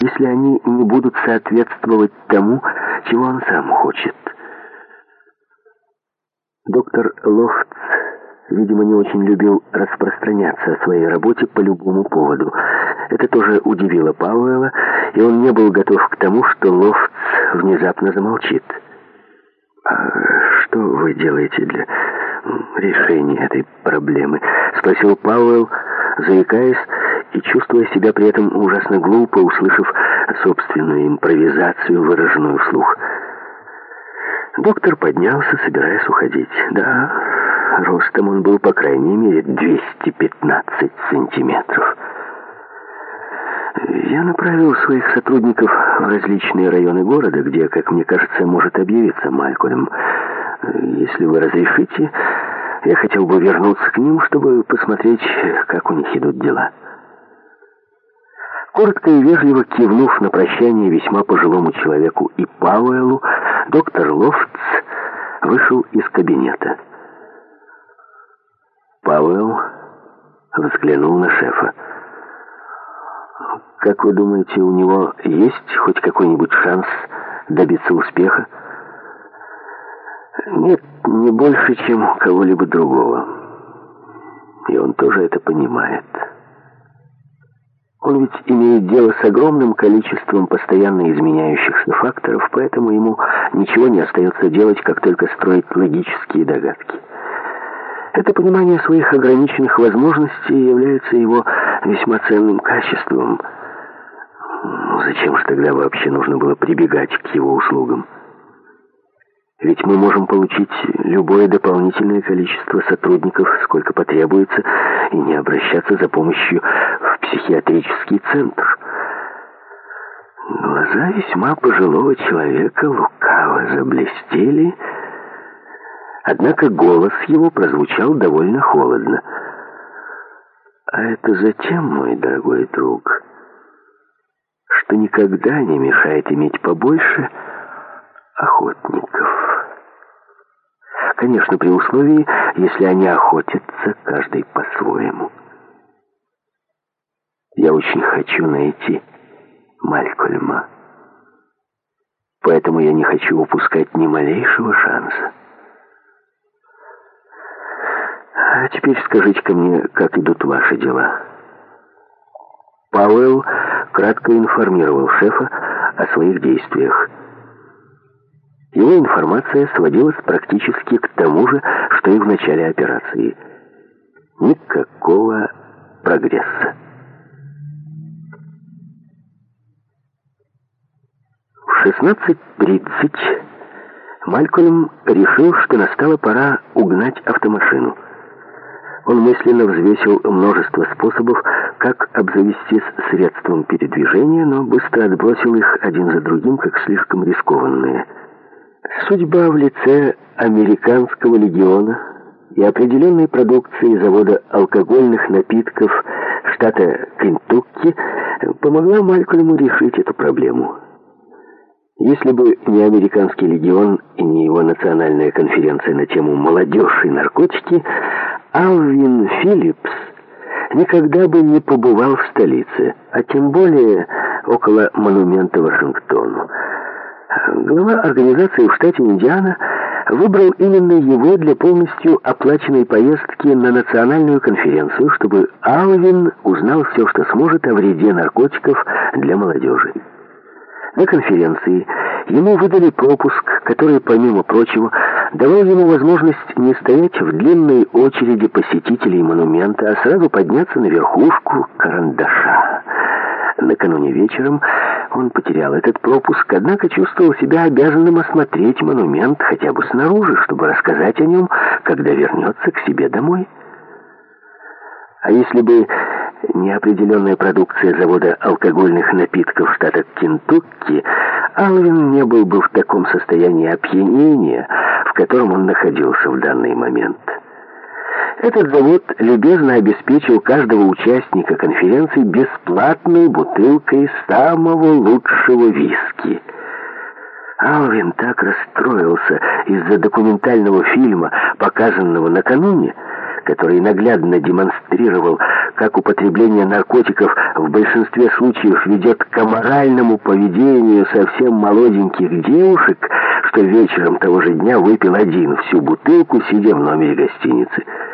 если они не будут соответствовать тому, чего он сам хочет. Доктор Лофтс, видимо, не очень любил распространяться о своей работе по любому поводу. Это тоже удивило Пауэлла, и он не был готов к тому, что Лофтс внезапно замолчит. «А что вы делаете для решения этой проблемы?» — спросил Пауэлл, заикаясь и чувствуя себя при этом ужасно глупо, услышав собственную импровизацию, выраженную вслух. Доктор поднялся, собираясь уходить. Да, ростом он был, по крайней мере, 215 сантиметров. Я направил своих сотрудников в различные районы города, где, как мне кажется, может объявиться Малькольм. Если вы разрешите, я хотел бы вернуться к ним, чтобы посмотреть, как у них идут дела. Коротко и вежливо кивнув на прощание весьма пожилому человеку и Пауэллу, доктор Лофтс вышел из кабинета. Пауэлл взглянул на шефа. «Как вы думаете, у него есть хоть какой-нибудь шанс добиться успеха?» «Нет, не больше, чем у кого-либо другого. И он тоже это понимает. Он ведь имеет дело с огромным количеством постоянно изменяющихся факторов, поэтому ему ничего не остается делать, как только строить логические догадки. Это понимание своих ограниченных возможностей является его весьма ценным качеством. Зачем же тогда вообще нужно было прибегать к его услугам? Ведь мы можем получить любое дополнительное количество сотрудников, сколько потребуется, и не обращаться за помощью в психиатрический центр». Глаза весьма пожилого человека лукаво заблестели, однако голос его прозвучал довольно холодно. «А это затем, мой дорогой друг, что никогда не мешает иметь побольше охотников. Конечно, при условии, если они охотятся каждый по-своему. Я очень хочу найти Малькольма, поэтому я не хочу упускать ни малейшего шанса. А теперь скажите-ка мне, как идут ваши дела?» Пауэлл кратко информировал шефа о своих действиях. Его информация сводилась практически к тому же, что и в начале операции. Никакого прогресса. В 16:30 Малькольм решил, что настала пора угнать автомашину. Он мысленно взвесил множество способов, как обзавестись средством передвижения, но быстро отбросил их один за другим, как слишком рискованные. Судьба в лице американского легиона и определенной продукции завода алкогольных напитков штата Кентукки помогла Малькольму решить эту проблему. Если бы не американский легион и не его национальная конференция на тему «Молодежь и наркотики», Алвин Филлипс никогда бы не побывал в столице, а тем более около монумента Вашингтону. Глава организации в штате Индиана выбрал именно его для полностью оплаченной поездки на национальную конференцию, чтобы Алвин узнал все, что сможет о вреде наркотиков для молодежи. На конференции ему выдали пропуск, который, помимо прочего, давал ему возможность не стоять в длинной очереди посетителей монумента, а сразу подняться на верхушку карандаша. Накануне вечером он потерял этот пропуск, однако чувствовал себя обязанным осмотреть монумент хотя бы снаружи, чтобы рассказать о нем, когда вернется к себе домой. А если бы неопределенная продукция завода алкогольных напитков штата Кентукки, Алвин не был бы в таком состоянии опьянения, в котором он находился в данный момент. Этот завод любезно обеспечил каждого участника конференции бесплатной бутылкой самого лучшего виски. Алвин так расстроился из-за документального фильма, показанного накануне, который наглядно демонстрировал, как употребление наркотиков в большинстве случаев ведет к аморальному поведению совсем молоденьких девушек, что вечером того же дня выпил один всю бутылку, сидя в номере гостиницы.